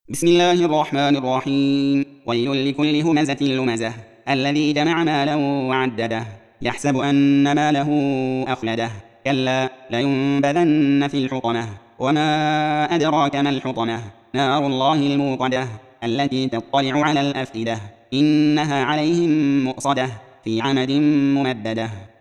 بسم الله الرحمن الرحيم. ويل لكل همزة لمزة الذي جمع مالا وعدده يحسب أن ماله أخلده كلا لينبذن في الحطمة وما أدراك ما الحطمة نار الله الموقدة التي تطلع على الأفئدة إنها عليهم مؤصدة في عمد ممددة.